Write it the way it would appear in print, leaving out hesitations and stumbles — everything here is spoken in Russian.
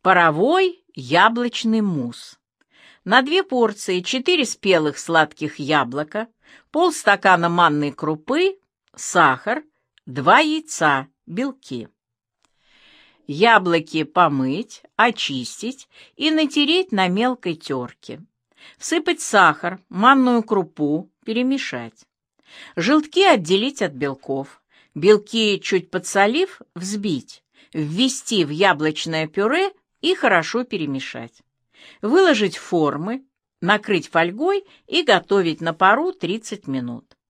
Паровой яблочный мусс. На 2 порции 4 спелых сладких яблока, полстакана манной крупы, сахар, 2 яйца, белки. Яблоки помыть, очистить и натереть на мелкой терке. Всыпать сахар, манную крупу, перемешать. Желтки отделить от белков. Белки, чуть подсолив, взбить. Ввести в яблочное пюре и хорошо перемешать. Выложить в формы, накрыть фольгой и готовить на пару 30 минут.